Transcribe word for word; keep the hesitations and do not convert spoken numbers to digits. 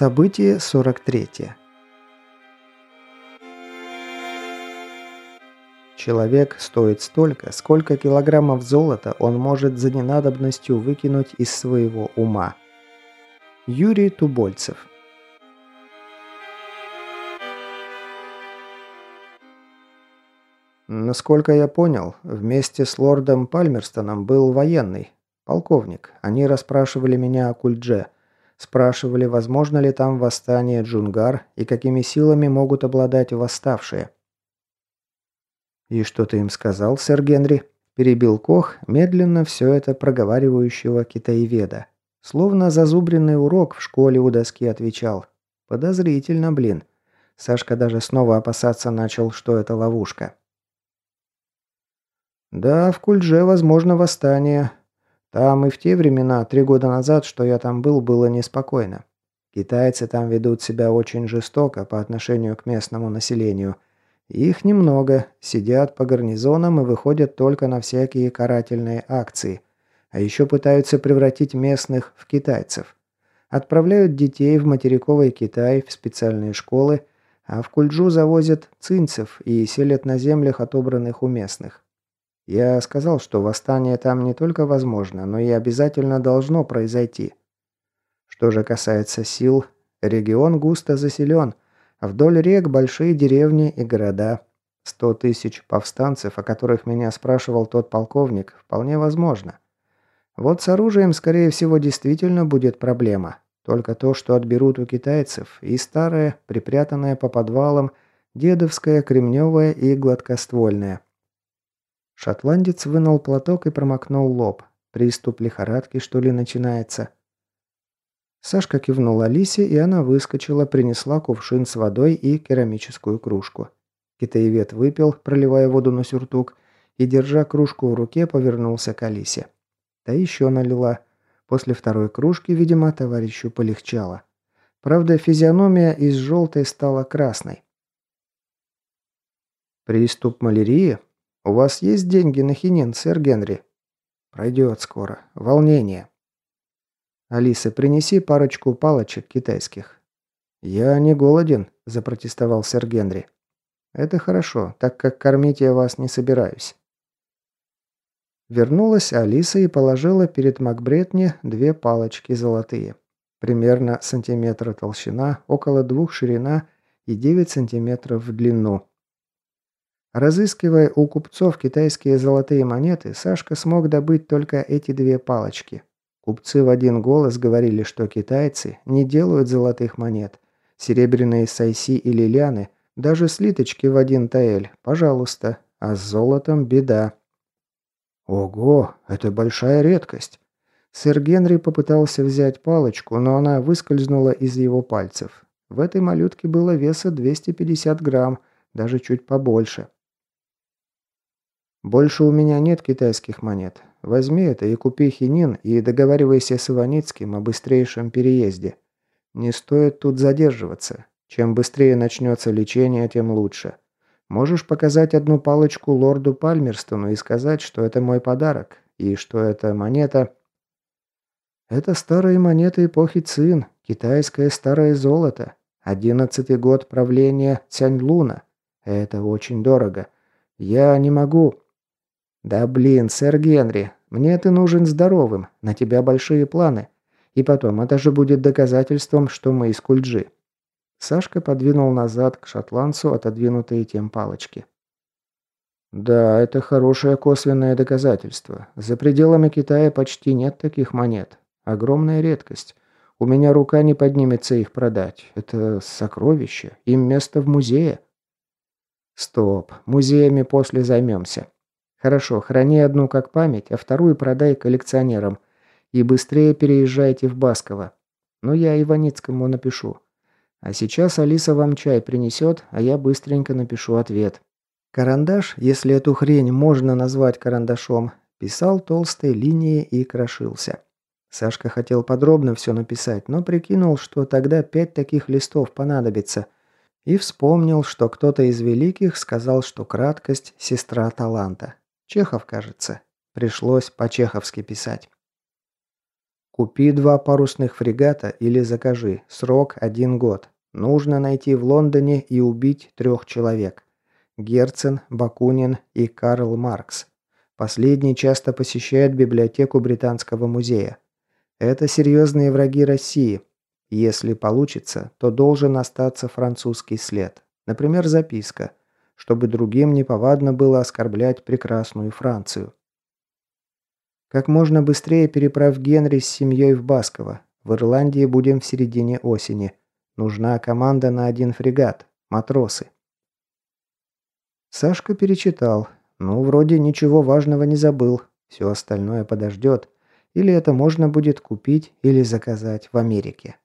Событие сорок три. Человек стоит столько, сколько килограммов золота он может за ненадобностью выкинуть из своего ума. Юрий Тубольцев. Насколько я понял, вместе с лордом Пальмерстоном был военный, полковник. Они расспрашивали меня о Кульдже. Спрашивали, возможно ли там восстание Джунгар и какими силами могут обладать восставшие. «И что ты им сказал, сэр Генри?» – перебил Кох, медленно все это проговаривающего китаеведа. Словно зазубренный урок в школе у доски отвечал. Подозрительно, блин. Сашка даже снова опасаться начал, что это ловушка. «Да, в Кульдже возможно восстание. Там и в те времена, три года назад, что я там был, было неспокойно. Китайцы там ведут себя очень жестоко по отношению к местному населению. Их немного, сидят по гарнизонам и выходят только на всякие карательные акции. А еще пытаются превратить местных в китайцев. Отправляют детей в материковый Китай в специальные школы, а в Кульджу завозят цинцев и селят на землях, отобранных у местных. Я сказал, что восстание там не только возможно, но и обязательно должно произойти. Что же касается сил, регион густо заселен, а вдоль рек большие деревни и города. Сто тысяч повстанцев, о которых меня спрашивал тот полковник, вполне возможно. Вот с оружием, скорее всего, действительно будет проблема. Только то, что отберут у китайцев, и старое, припрятанное по подвалам, дедовское, кремневое и гладкоствольное. Шотландец вынул платок и промокнул лоб. Приступ лихорадки, что ли, начинается? Сашка кивнул Алисе, и она выскочила, принесла кувшин с водой и керамическую кружку. Китаевед выпил, проливая воду на сюртук, и, держа кружку в руке, повернулся к Алисе. Та еще налила. После второй кружки, видимо, товарищу полегчало. Правда, физиономия из желтой стала красной. «Приступ малярии? У вас есть деньги на хинин, сэр Генри?» «Пройдет скоро. Волнение». «Алиса, принеси парочку палочек китайских». «Я не голоден», – запротестовал сэр Генри. «Это хорошо, так как кормить я вас не собираюсь». Вернулась Алиса и положила перед Макбретни две палочки золотые. Примерно сантиметра толщина, около двух ширина и девять сантиметров в длину. Разыскивая у купцов китайские золотые монеты, Сашка смог добыть только эти две палочки. Купцы в один голос говорили, что китайцы не делают золотых монет. Серебряные сайси или ляны, даже слиточки в один таэль, пожалуйста, а с золотом беда. Ого, это большая редкость. Сэр Генри попытался взять палочку, но она выскользнула из его пальцев. В этой малютке было веса двести пятьдесят грамм, даже чуть побольше. «Больше у меня нет китайских монет. Возьми это и купи хинин, и договаривайся с Иваницким о быстрейшем переезде. Не стоит тут задерживаться. Чем быстрее начнется лечение, тем лучше. Можешь показать одну палочку лорду Пальмерстону и сказать, что это мой подарок, и что эта монета...» «Это старые монеты эпохи Цин, китайское старое золото. Одиннадцатый год правления Цяньлуна. Это очень дорого. Я не могу...» «Да блин, сэр Генри, мне ты нужен здоровым, на тебя большие планы. И потом, это же будет доказательством, что мы из Кульджи». Сашка подвинул назад к шотландцу отодвинутые тем палочки. «Да, это хорошее косвенное доказательство. За пределами Китая почти нет таких монет. Огромная редкость. У меня рука не поднимется их продать. Это сокровище. Им место в музее». «Стоп. Музеями после займемся. Хорошо, храни одну как память, а вторую продай коллекционерам. И быстрее переезжайте в Басково. Ну, я Иваницкому напишу. А сейчас Алиса вам чай принесет, а я быстренько напишу ответ». Карандаш, если эту хрень можно назвать карандашом, писал толстой линией и крошился. Сашка хотел подробно все написать, но прикинул, что тогда пять таких листов понадобится. И вспомнил, что кто-то из великих сказал, что краткость – сестра таланта. Чехов, кажется. Пришлось по-чеховски писать. Купи два парусных фрегата или закажи. Срок один год. Нужно найти в Лондоне и убить трех человек. Герцен, Бакунин и Карл Маркс. Последний часто посещает библиотеку Британского музея. Это серьезные враги России. Если получится, то должен остаться французский след. Например, записка, чтобы другим неповадно было оскорблять прекрасную Францию. Как можно быстрее переправь Генри с семьей в Басково. В Ирландии будем в середине осени. Нужна команда на один фрегат. Матросы. Сашка перечитал. Ну, вроде ничего важного не забыл. Все остальное подождет. Или это можно будет купить или заказать в Америке.